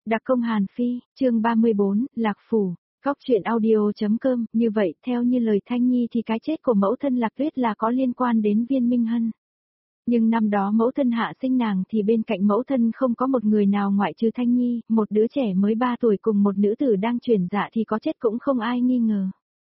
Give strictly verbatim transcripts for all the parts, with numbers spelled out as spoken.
Đặc công Hàn Phi, chương ba mươi bốn, Lạc Phủ, Góc truyện audio.com, như vậy, theo như lời Thanh Nhi thì cái chết của mẫu thân Lạc Tuyết là có liên quan đến Viên Minh Hân. Nhưng năm đó mẫu thân hạ sinh nàng thì bên cạnh mẫu thân không có một người nào ngoại trừ Thanh Nhi, một đứa trẻ mới ba tuổi cùng một nữ tử đang chuyển dạ thì có chết cũng không ai nghi ngờ.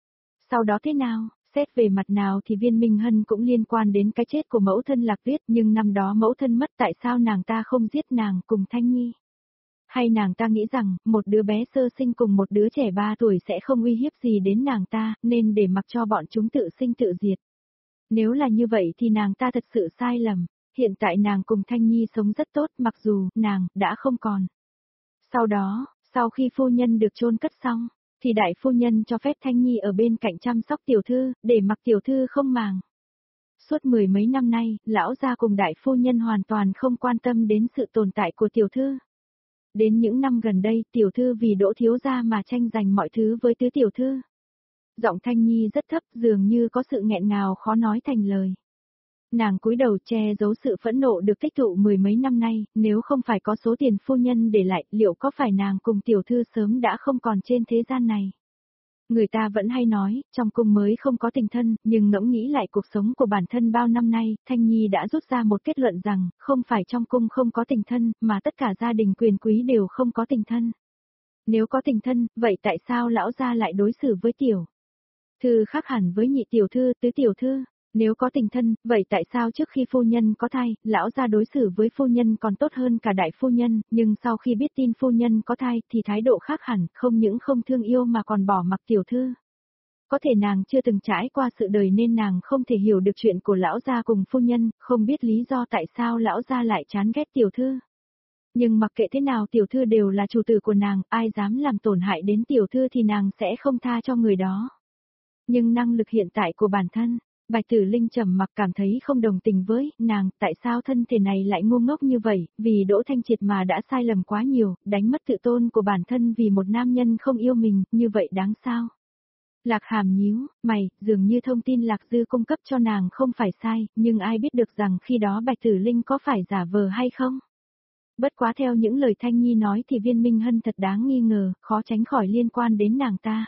Sau đó thế nào? Xét về mặt nào thì Viên Minh Hân cũng liên quan đến cái chết của mẫu thân Lạc Tuyết, nhưng năm đó mẫu thân mất tại sao nàng ta không giết nàng cùng Thanh Nhi? Hay nàng ta nghĩ rằng, một đứa bé sơ sinh cùng một đứa trẻ ba tuổi sẽ không uy hiếp gì đến nàng ta, nên để mặc cho bọn chúng tự sinh tự diệt. Nếu là như vậy thì nàng ta thật sự sai lầm, hiện tại nàng cùng Thanh Nhi sống rất tốt mặc dù, nàng, đã không còn. Sau đó, sau khi phu nhân được chôn cất xong, thì đại phu nhân cho phép Thanh Nhi ở bên cạnh chăm sóc tiểu thư, để mặc tiểu thư không màng. Suốt mười mấy năm nay, lão gia cùng đại phu nhân hoàn toàn không quan tâm đến sự tồn tại của tiểu thư. Đến những năm gần đây, tiểu thư vì Đỗ thiếu gia mà tranh giành mọi thứ với tứ tiểu thư. Giọng Thanh Nhi rất thấp, dường như có sự nghẹn ngào khó nói thành lời. Nàng cúi đầu che giấu sự phẫn nộ được tích tụ mười mấy năm nay, nếu không phải có số tiền phu nhân để lại, liệu có phải nàng cùng tiểu thư sớm đã không còn trên thế gian này? Người ta vẫn hay nói, trong cung mới không có tình thân, nhưng ngẫm nghĩ lại cuộc sống của bản thân bao năm nay, Thanh Nhi đã rút ra một kết luận rằng, không phải trong cung không có tình thân, mà tất cả gia đình quyền quý đều không có tình thân. Nếu có tình thân, vậy tại sao lão gia lại đối xử với tiểu thư khác hẳn với nhị tiểu thư, tứ tiểu thư? Nếu có tình thân, vậy tại sao trước khi phu nhân có thai, lão gia đối xử với phu nhân còn tốt hơn cả đại phu nhân, nhưng sau khi biết tin phu nhân có thai, thì thái độ khác hẳn, không những không thương yêu mà còn bỏ mặc tiểu thư. Có thể nàng chưa từng trải qua sự đời nên nàng không thể hiểu được chuyện của lão gia cùng phu nhân, không biết lý do tại sao lão gia lại chán ghét tiểu thư. Nhưng mặc kệ thế nào tiểu thư đều là chủ tử của nàng, ai dám làm tổn hại đến tiểu thư thì nàng sẽ không tha cho người đó. Nhưng năng lực hiện tại của bản thân, Bạch Tử Linh trầm mặc cảm thấy không đồng tình với nàng, tại sao thân thể này lại ngu ngốc như vậy, vì Đỗ Thanh Triệt mà đã sai lầm quá nhiều, đánh mất tự tôn của bản thân vì một nam nhân không yêu mình, như vậy đáng sao? Lạc Hàm nhíu mày, dường như thông tin Lạc Dư cung cấp cho nàng không phải sai, nhưng ai biết được rằng khi đó Bạch Tử Linh có phải giả vờ hay không? Bất quá theo những lời Thanh Nhi nói thì Viên Minh Hân thật đáng nghi ngờ, khó tránh khỏi liên quan đến nàng ta.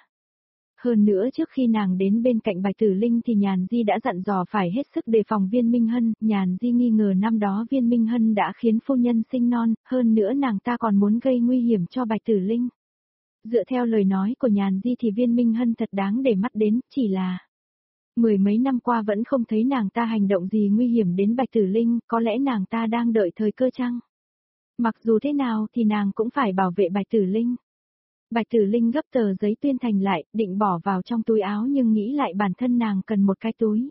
Hơn nữa trước khi nàng đến bên cạnh Bạch Tử Linh thì Nhàn Di đã dặn dò phải hết sức đề phòng Viên Minh Hân, Nhàn Di nghi ngờ năm đó Viên Minh Hân đã khiến phu nhân sinh non, hơn nữa nàng ta còn muốn gây nguy hiểm cho Bạch Tử Linh. Dựa theo lời nói của Nhàn Di thì Viên Minh Hân thật đáng để mắt đến, chỉ là mười mấy năm qua vẫn không thấy nàng ta hành động gì nguy hiểm đến Bạch Tử Linh, có lẽ nàng ta đang đợi thời cơ chăng? Mặc dù thế nào thì nàng cũng phải bảo vệ Bạch Tử Linh. Bạch Tử Linh gấp tờ giấy tuyên thành lại, định bỏ vào trong túi áo nhưng nghĩ lại bản thân nàng cần một cái túi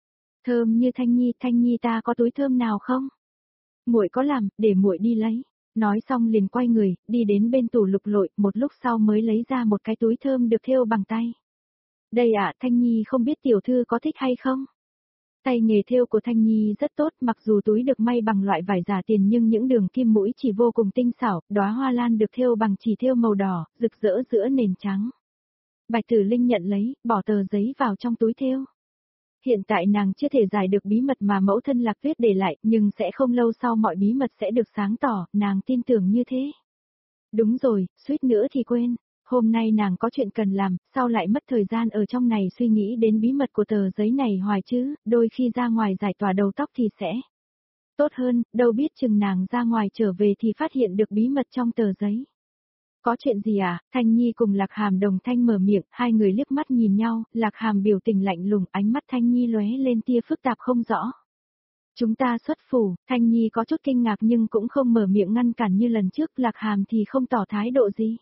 thơm như Thanh Nhi, Thanh Nhi ta có túi thơm nào không? Muội có làm, để muội đi lấy. Nói xong liền quay người, đi đến bên tủ lục lội, một lúc sau mới lấy ra một cái túi thơm được thêu bằng tay. Đây ạ, à, Thanh Nhi không biết tiểu thư có thích hay không? Tay nghề thêu của Thanh Nhi rất tốt, mặc dù túi được may bằng loại vải giả tiền nhưng những đường kim mũi chỉ vô cùng tinh xảo, đóa hoa lan được thêu bằng chỉ thêu màu đỏ, rực rỡ giữa nền trắng. Bạch Tử Linh nhận lấy, bỏ tờ giấy vào trong túi thêu. Hiện tại nàng chưa thể giải được bí mật mà mẫu thân Lạc Tuyết để lại, nhưng sẽ không lâu sau mọi bí mật sẽ được sáng tỏ, nàng tin tưởng như thế. Đúng rồi, suýt nữa thì quên. Hôm nay nàng có chuyện cần làm, sao lại mất thời gian ở trong này suy nghĩ đến bí mật của tờ giấy này hoài chứ, đôi khi ra ngoài giải tỏa đầu tóc thì sẽ tốt hơn, đâu biết chừng nàng ra ngoài trở về thì phát hiện được bí mật trong tờ giấy. Có chuyện gì à? Thanh Nhi cùng Lạc Hàm đồng thanh mở miệng, hai người liếc mắt nhìn nhau, Lạc Hàm biểu tình lạnh lùng, ánh mắt Thanh Nhi lóe lên tia phức tạp không rõ. Chúng ta xuất phủ, Thanh Nhi có chút kinh ngạc nhưng cũng không mở miệng ngăn cản như lần trước, Lạc Hàm thì không tỏ thái độ gì.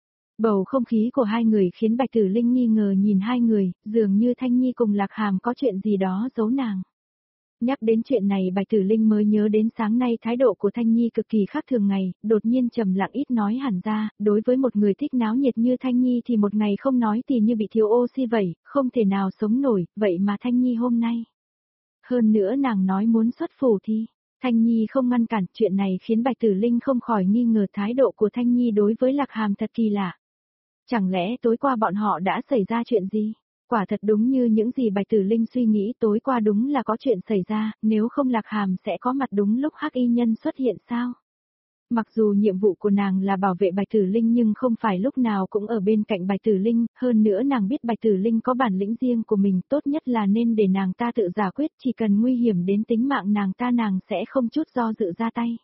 Bầu không khí của hai người khiến Bạch Tử Linh nghi ngờ nhìn hai người, dường như Thanh Nhi cùng Lạc Hàm có chuyện gì đó giấu nàng. Nhắc đến chuyện này Bạch Tử Linh mới nhớ đến sáng nay thái độ của Thanh Nhi cực kỳ khác thường ngày, đột nhiên trầm lặng ít nói hẳn ra, đối với một người thích náo nhiệt như Thanh Nhi thì một ngày không nói thì như bị thiếu oxy vậy, không thể nào sống nổi, vậy mà Thanh Nhi hôm nay. Hơn nữa nàng nói muốn xuất phủ thì, Thanh Nhi không ngăn cản, chuyện này khiến Bạch Tử Linh không khỏi nghi ngờ thái độ của Thanh Nhi đối với Lạc Hàm thật kỳ lạ. Chẳng lẽ tối qua bọn họ đã xảy ra chuyện gì? Quả thật đúng như những gì Bạch Tử Linh suy nghĩ, tối qua đúng là có chuyện xảy ra, nếu không Lạc Hàm sẽ có mặt đúng lúc Hắc Y Nhân xuất hiện sao? Mặc dù nhiệm vụ của nàng là bảo vệ Bạch Tử Linh nhưng không phải lúc nào cũng ở bên cạnh Bạch Tử Linh, hơn nữa nàng biết Bạch Tử Linh có bản lĩnh riêng của mình, tốt nhất là nên để nàng ta tự giải quyết, chỉ cần nguy hiểm đến tính mạng nàng ta nàng sẽ không chút do dự ra tay.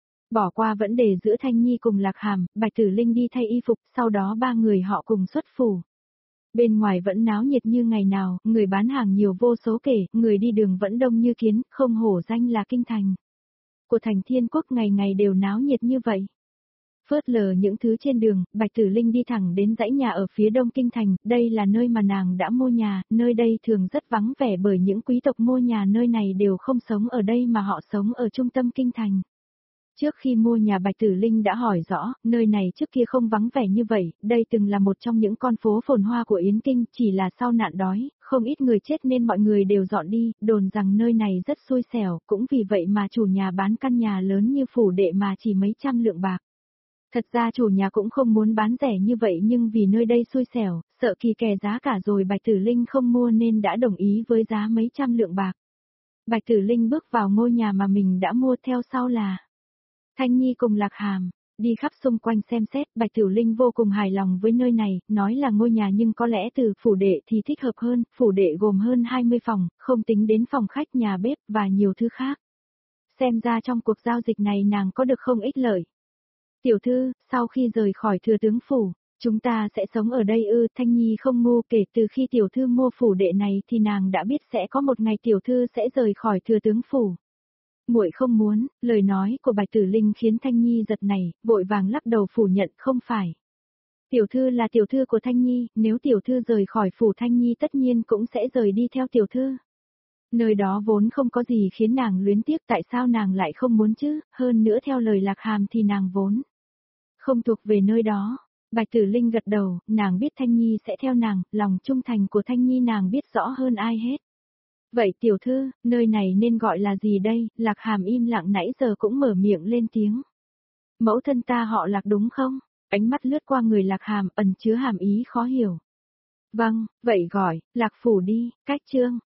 Bỏ qua vấn đề giữa Thanh Nhi cùng Lạc Hàm, Bạch Tử Linh đi thay y phục, sau đó ba người họ cùng xuất phủ. Bên ngoài vẫn náo nhiệt như ngày nào, người bán hàng nhiều vô số kể, người đi đường vẫn đông như kiến, không hổ danh là kinh thành của thành Thiên Quốc, ngày ngày đều náo nhiệt như vậy. Phớt lờ những thứ trên đường, Bạch Tử Linh đi thẳng đến dãy nhà ở phía đông kinh thành, đây là nơi mà nàng đã mua nhà, nơi đây thường rất vắng vẻ bởi những quý tộc mua nhà nơi này đều không sống ở đây mà họ sống ở trung tâm kinh thành. Trước khi mua nhà Bạch Tử Linh đã hỏi rõ, nơi này trước kia không vắng vẻ như vậy, đây từng là một trong những con phố phồn hoa của Yến Kinh, chỉ là sau nạn đói, không ít người chết nên mọi người đều dọn đi, đồn rằng nơi này rất xui xẻo, cũng vì vậy mà chủ nhà bán căn nhà lớn như phủ đệ mà chỉ mấy trăm lượng bạc. Thật ra chủ nhà cũng không muốn bán rẻ như vậy nhưng vì nơi đây xui xẻo, sợ kỳ kè giá cả rồi Bạch Tử Linh không mua nên đã đồng ý với giá mấy trăm lượng bạc. Bạch Tử Linh bước vào ngôi nhà mà mình đã mua, theo sau là Thanh Nhi cùng Lạc Hàm. Đi khắp xung quanh xem xét, Bạch Tử Linh vô cùng hài lòng với nơi này, nói là ngôi nhà nhưng có lẽ từ phủ đệ thì thích hợp hơn, phủ đệ gồm hơn hai mươi phòng, không tính đến phòng khách, nhà bếp và nhiều thứ khác. Xem ra trong cuộc giao dịch này nàng có được không ít lợi. Tiểu thư, sau khi rời khỏi thừa tướng phủ, chúng ta sẽ sống ở đây ư? Thanh Nhi không ngu, kể từ khi tiểu thư mua phủ đệ này thì nàng đã biết sẽ có một ngày tiểu thư sẽ rời khỏi thừa tướng phủ. Muội không muốn, lời nói của Bạch Tử Linh khiến Thanh Nhi giật nảy, vội vàng lắc đầu phủ nhận, không phải. Tiểu thư là tiểu thư của Thanh Nhi, nếu tiểu thư rời khỏi phủ Thanh Nhi tất nhiên cũng sẽ rời đi theo tiểu thư. Nơi đó vốn không có gì khiến nàng luyến tiếc, tại sao nàng lại không muốn chứ, hơn nữa theo lời Lạc Hàm thì nàng vốn không thuộc về nơi đó. Bạch Tử Linh gật đầu, nàng biết Thanh Nhi sẽ theo nàng, lòng trung thành của Thanh Nhi nàng biết rõ hơn ai hết. Vậy tiểu thư, nơi này nên gọi là gì đây? Lạc Hàm im lặng nãy giờ cũng mở miệng lên tiếng. Mẫu thân ta họ Lạc đúng không? Ánh mắt lướt qua người Lạc Hàm ẩn chứa hàm ý khó hiểu. Vâng, vậy gọi, Lạc phủ đi, cách chương.